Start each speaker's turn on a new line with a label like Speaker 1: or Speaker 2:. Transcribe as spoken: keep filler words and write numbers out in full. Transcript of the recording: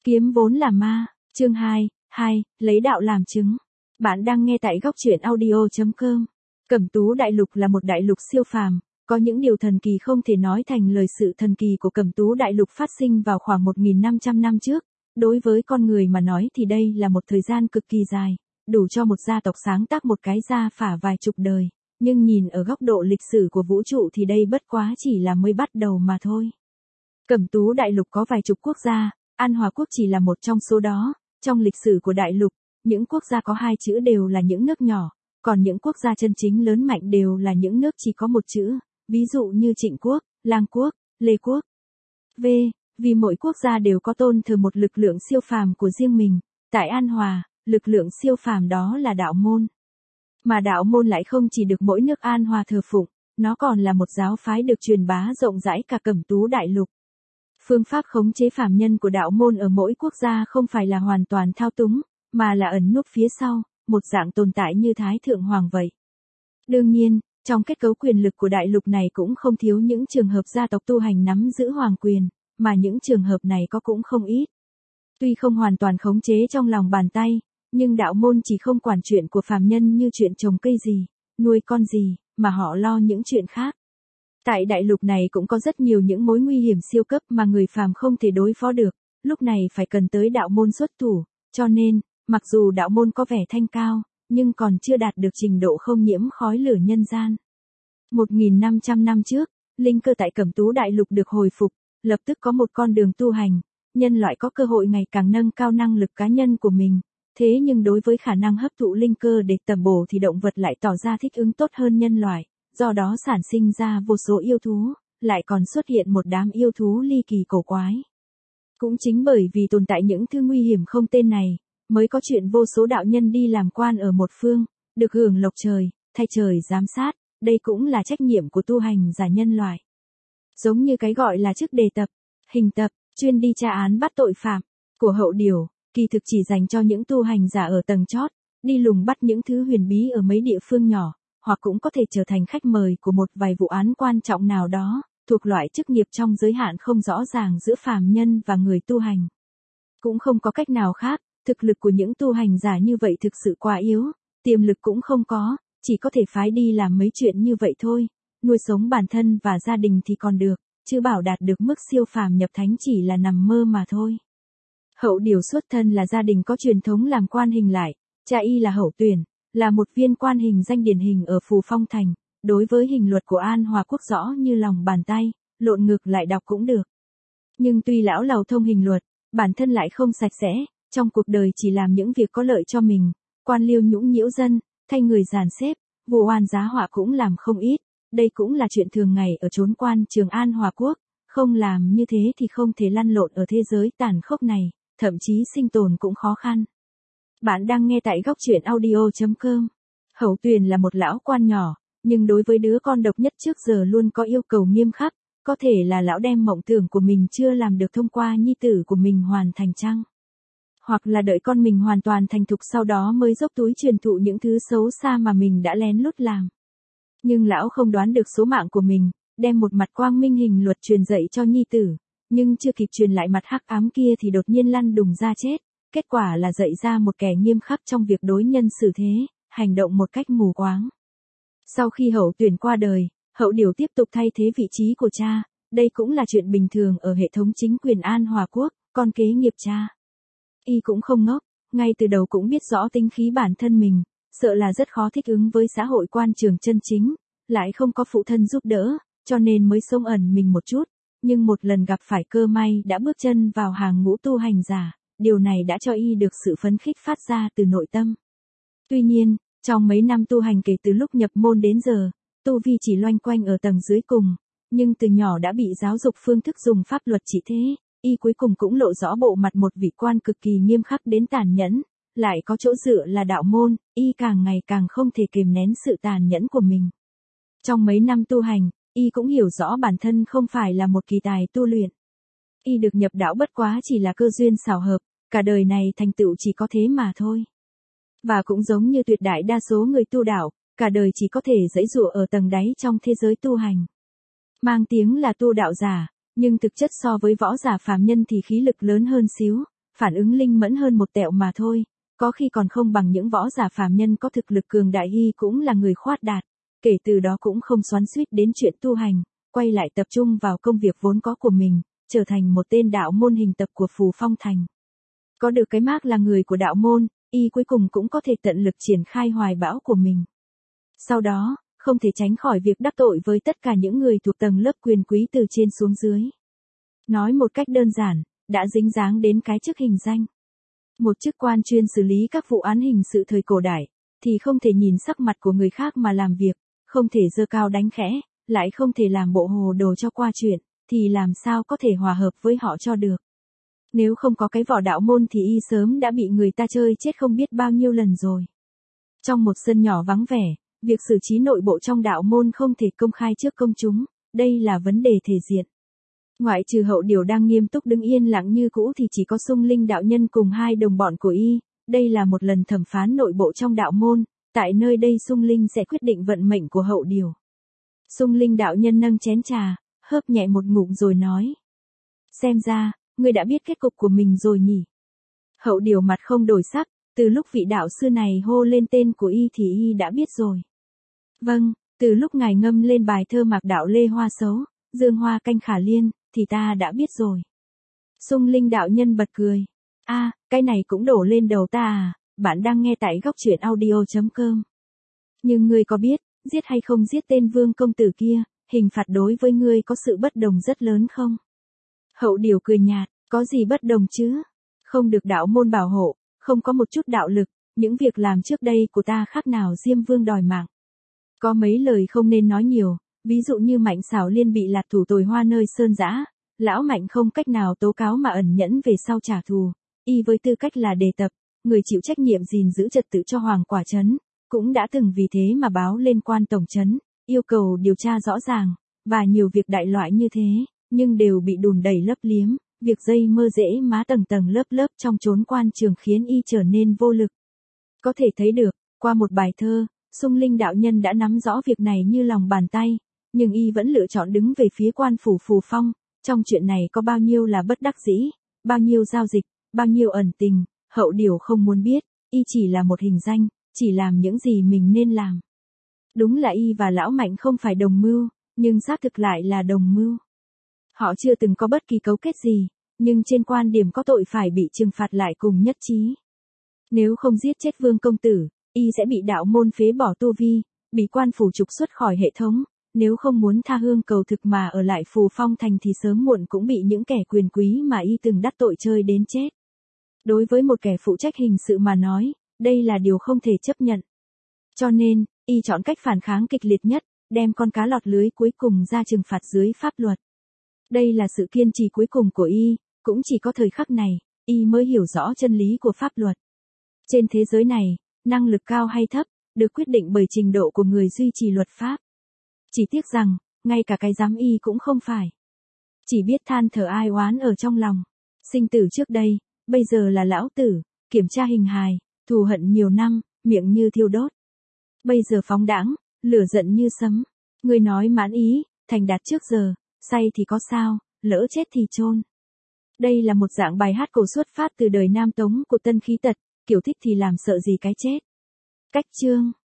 Speaker 1: Kiếm vốn là ma, chương hai, hai, lấy đạo làm chứng. Bạn đang nghe tại góc truyện audio chấm com. Cẩm Tú Đại Lục là một đại lục siêu phàm, có những điều thần kỳ không thể nói thành lời. Sự thần kỳ của Cẩm Tú Đại Lục phát sinh vào khoảng một nghìn năm trăm năm trước. Đối với con người mà nói thì đây là một thời gian cực kỳ dài, đủ cho một gia tộc sáng tác một cái gia phả vài chục đời. Nhưng nhìn ở góc độ lịch sử của vũ trụ thì đây bất quá chỉ là mới bắt đầu mà thôi. Cẩm Tú Đại Lục có vài chục quốc gia, An Hòa Quốc chỉ là một trong số đó. Trong lịch sử của đại lục, những quốc gia có hai chữ đều là những nước nhỏ, còn những quốc gia chân chính lớn mạnh đều là những nước chỉ có một chữ, ví dụ như Trịnh Quốc, Lang Quốc, Lê Quốc. V. Vì mỗi quốc gia đều có tôn thờ một lực lượng siêu phàm của riêng mình. Tại An Hòa, lực lượng siêu phàm đó là đạo môn. Mà đạo môn lại không chỉ được mỗi nước An Hòa thờ phụng, nó còn là một giáo phái được truyền bá rộng rãi cả Cẩm Tú Đại Lục. Phương pháp khống chế phàm nhân của đạo môn ở mỗi quốc gia không phải là hoàn toàn thao túng, mà là ẩn núp phía sau, một dạng tồn tại như Thái Thượng Hoàng vậy. Đương nhiên, trong kết cấu quyền lực của đại lục này cũng không thiếu những trường hợp gia tộc tu hành nắm giữ hoàng quyền, mà những trường hợp này có cũng không ít. Tuy không hoàn toàn khống chế trong lòng bàn tay, nhưng đạo môn chỉ không quản chuyện của phàm nhân như chuyện trồng cây gì, nuôi con gì, mà họ lo những chuyện khác. Tại đại lục này cũng có rất nhiều những mối nguy hiểm siêu cấp mà người phàm không thể đối phó được, lúc này phải cần tới đạo môn xuất thủ, cho nên, mặc dù đạo môn có vẻ thanh cao, nhưng còn chưa đạt được trình độ không nhiễm khói lửa nhân gian. một nghìn năm trăm năm trước, linh cơ tại Cẩm Tú Đại Lục được hồi phục, lập tức có một con đường tu hành, nhân loại có cơ hội ngày càng nâng cao năng lực cá nhân của mình. Thế nhưng đối với khả năng hấp thụ linh cơ để tầm bổ thì động vật lại tỏ ra thích ứng tốt hơn nhân loại. Do đó sản sinh ra vô số yêu thú, lại còn xuất hiện một đám yêu thú ly kỳ cổ quái. Cũng chính bởi vì tồn tại những thứ nguy hiểm không tên này, mới có chuyện vô số đạo nhân đi làm quan ở một phương, được hưởng lộc trời, thay trời giám sát, đây cũng là trách nhiệm của tu hành giả nhân loại. Giống như cái gọi là chức đề tập, hình tập, chuyên đi tra án bắt tội phạm, của Hậu Điểu, kỳ thực chỉ dành cho những tu hành giả ở tầng chót, đi lùng bắt những thứ huyền bí ở mấy địa phương nhỏ. Hoặc cũng có thể trở thành khách mời của một vài vụ án quan trọng nào đó, thuộc loại chức nghiệp trong giới hạn không rõ ràng giữa phàm nhân và người tu hành. Cũng không có cách nào khác, thực lực của những tu hành giả như vậy thực sự quá yếu, tiềm lực cũng không có, chỉ có thể phái đi làm mấy chuyện như vậy thôi, nuôi sống bản thân và gia đình thì còn được, chứ bảo đạt được mức siêu phàm nhập thánh chỉ là nằm mơ mà thôi. Hậu Điểu xuất thân là gia đình có truyền thống làm quan hình lại, cha y là Hậu Tuyển, là một viên quan hình danh điển hình ở Phù Phong Thành, đối với hình luật của An Hòa Quốc rõ như lòng bàn tay, lộn ngược lại đọc cũng được. Nhưng tuy lão lầu thông hình luật, bản thân lại không sạch sẽ, trong cuộc đời chỉ làm những việc có lợi cho mình, quan liêu nhũng nhiễu dân, thay người dàn xếp, vụ oan giá họa cũng làm không ít, đây cũng là chuyện thường ngày ở chốn quan trường An Hòa Quốc, không làm như thế thì không thể lăn lộn ở thế giới tàn khốc này, thậm chí sinh tồn cũng khó khăn. Bạn đang nghe tại góc truyện audio chấm com. Hậu Tuyền là một lão quan nhỏ, nhưng đối với đứa con độc nhất trước giờ luôn có yêu cầu nghiêm khắc, có thể là lão đem mộng tưởng của mình chưa làm được thông qua nhi tử của mình hoàn thành chăng? Hoặc là đợi con mình hoàn toàn thành thục sau đó mới dốc túi truyền thụ những thứ xấu xa mà mình đã lén lút làm. Nhưng lão không đoán được số mạng của mình, đem một mặt quang minh hình luật truyền dạy cho nhi tử, nhưng chưa kịp truyền lại mặt hắc ám kia thì đột nhiên lăn đùng ra chết. Kết quả là dạy ra một kẻ nghiêm khắc trong việc đối nhân xử thế, hành động một cách mù quáng. Sau khi Hậu Tuyển qua đời, Hậu Điểu tiếp tục thay thế vị trí của cha, đây cũng là chuyện bình thường ở hệ thống chính quyền An Hòa Quốc, con kế nghiệp cha. Y cũng không ngốc, ngay từ đầu cũng biết rõ tính khí bản thân mình, sợ là rất khó thích ứng với xã hội quan trường chân chính, lại không có phụ thân giúp đỡ, cho nên mới sống ẩn mình một chút, nhưng một lần gặp phải cơ may đã bước chân vào hàng ngũ tu hành giả. Điều này đã cho y được sự phấn khích phát ra từ nội tâm. Tuy nhiên, trong mấy năm tu hành kể từ lúc nhập môn đến giờ, tu vi chỉ loanh quanh ở tầng dưới cùng, nhưng từ nhỏ đã bị giáo dục phương thức dùng pháp luật trị thế, y cuối cùng cũng lộ rõ bộ mặt một vị quan cực kỳ nghiêm khắc đến tàn nhẫn, lại có chỗ dựa là đạo môn, y càng ngày càng không thể kiềm nén sự tàn nhẫn của mình. Trong mấy năm tu hành, y cũng hiểu rõ bản thân không phải là một kỳ tài tu luyện. Y được nhập đạo bất quá chỉ là cơ duyên xảo hợp, cả đời này thành tựu chỉ có thế mà thôi. Và cũng giống như tuyệt đại đa số người tu đạo, cả đời chỉ có thể giãy giụa ở tầng đáy trong thế giới tu hành. Mang tiếng là tu đạo giả, nhưng thực chất so với võ giả phàm nhân thì khí lực lớn hơn xíu, phản ứng linh mẫn hơn một tẹo mà thôi, có khi còn không bằng những võ giả phàm nhân có thực lực cường đại. Y cũng là người khoát đạt, kể từ đó cũng không xoắn xuýt đến chuyện tu hành, quay lại tập trung vào công việc vốn có của mình, trở thành một tên đạo môn hình tập của Phù Phong Thành. Có được cái mác là người của đạo môn, y cuối cùng cũng có thể tận lực triển khai hoài bão của mình. Sau đó, không thể tránh khỏi việc đắc tội với tất cả những người thuộc tầng lớp quyền quý từ trên xuống dưới. Nói một cách đơn giản, đã dính dáng đến cái chức hình danh. Một chức quan chuyên xử lý các vụ án hình sự thời cổ đại, thì không thể nhìn sắc mặt của người khác mà làm việc, không thể giơ cao đánh khẽ, lại không thể làm bộ hồ đồ cho qua chuyện, thì làm sao có thể hòa hợp với họ cho được. Nếu không có cái vỏ đạo môn thì y sớm đã bị người ta chơi chết không biết bao nhiêu lần rồi. Trong một sân nhỏ vắng vẻ, việc xử trí nội bộ trong đạo môn không thể công khai trước công chúng, đây là vấn đề thể diện. Ngoại trừ Hậu Điều đang nghiêm túc đứng yên lặng như cũ thì chỉ có Xung Linh đạo nhân cùng hai đồng bọn của y, đây là một lần thẩm phán nội bộ trong đạo môn, tại nơi đây Xung Linh sẽ quyết định vận mệnh của Hậu Điều. Xung Linh đạo nhân nâng chén trà, hớp nhẹ một ngụm rồi nói. Xem ra, ngươi đã biết kết cục của mình rồi nhỉ? Hậu Điều mặt không đổi sắc, từ lúc vị đạo sư này hô lên tên của y thì y đã biết rồi. Vâng, từ lúc ngài ngâm lên bài thơ Mạc Đạo Lê Hoa Sấu, Dương Hoa Canh Khả Liên, thì ta đã biết rồi. Xung Linh đạo nhân bật cười. A, à, cái này cũng đổ lên đầu ta à, bạn đang nghe tại góc truyện audio chấm com. Nhưng ngươi có biết, giết hay không giết tên Vương công tử kia, hình phạt đối với ngươi có sự bất đồng rất lớn không? Hậu Điều cười nhạt, có gì bất đồng chứ? Không được đạo môn bảo hộ, không có một chút đạo lực, những việc làm trước đây của ta khác nào Diêm Vương đòi mạng. Có mấy lời không nên nói nhiều, ví dụ như Mạnh Xảo Liên bị lạc thủ Tồi Hoa nơi sơn dã, lão Mạnh không cách nào tố cáo mà ẩn nhẫn về sau trả thù, y với tư cách là đề tập, người chịu trách nhiệm gìn giữ trật tự cho Hoàng Quả trấn, cũng đã từng vì thế mà báo lên quan tổng trấn, yêu cầu điều tra rõ ràng, và nhiều việc đại loại như thế, nhưng đều bị đùn đẩy lấp liếm, việc dây mơ rễ má tầng tầng lớp lớp trong chốn quan trường khiến y trở nên vô lực. Có thể thấy được, qua một bài thơ, Xung Linh đạo nhân đã nắm rõ việc này như lòng bàn tay, nhưng y vẫn lựa chọn đứng về phía quan phủ Phù Phong, trong chuyện này có bao nhiêu là bất đắc dĩ, bao nhiêu giao dịch, bao nhiêu ẩn tình, Hậu Điều không muốn biết, y chỉ là một hình danh, chỉ làm những gì mình nên làm. Đúng là y và lão Mạnh không phải đồng mưu, nhưng xác thực lại là đồng mưu. Họ chưa từng có bất kỳ cấu kết gì, nhưng trên quan điểm có tội phải bị trừng phạt lại cùng nhất trí. Nếu không giết chết Vương công tử, y sẽ bị đạo môn phế bỏ tu vi, bị quan phủ trục xuất khỏi hệ thống, nếu không muốn tha hương cầu thực mà ở lại Phù Phong Thành thì sớm muộn cũng bị những kẻ quyền quý mà y từng đắc tội chơi đến chết. Đối với một kẻ phụ trách hình sự mà nói, đây là điều không thể chấp nhận. Cho nên, y chọn cách phản kháng kịch liệt nhất, đem con cá lọt lưới cuối cùng ra trừng phạt dưới pháp luật. Đây là sự kiên trì cuối cùng của y, cũng chỉ có thời khắc này, y mới hiểu rõ chân lý của pháp luật. Trên thế giới này, năng lực cao hay thấp, được quyết định bởi trình độ của người duy trì luật pháp. Chỉ tiếc rằng, ngay cả cái giám y cũng không phải. Chỉ biết than thở ai oán ở trong lòng. Sinh tử trước đây, bây giờ là lão tử, kiểm tra hình hài, thù hận nhiều năm, miệng như thiêu đốt. Bây giờ phóng đãng, lửa giận như sấm. Người nói mãn ý, thành đạt trước giờ, say thì có sao, lỡ chết thì chôn. Đây là một dạng bài hát cổ xuất phát từ đời Nam Tống của Tân Khí Tật, kiểu thích thì làm sợ gì cái chết. Cách chương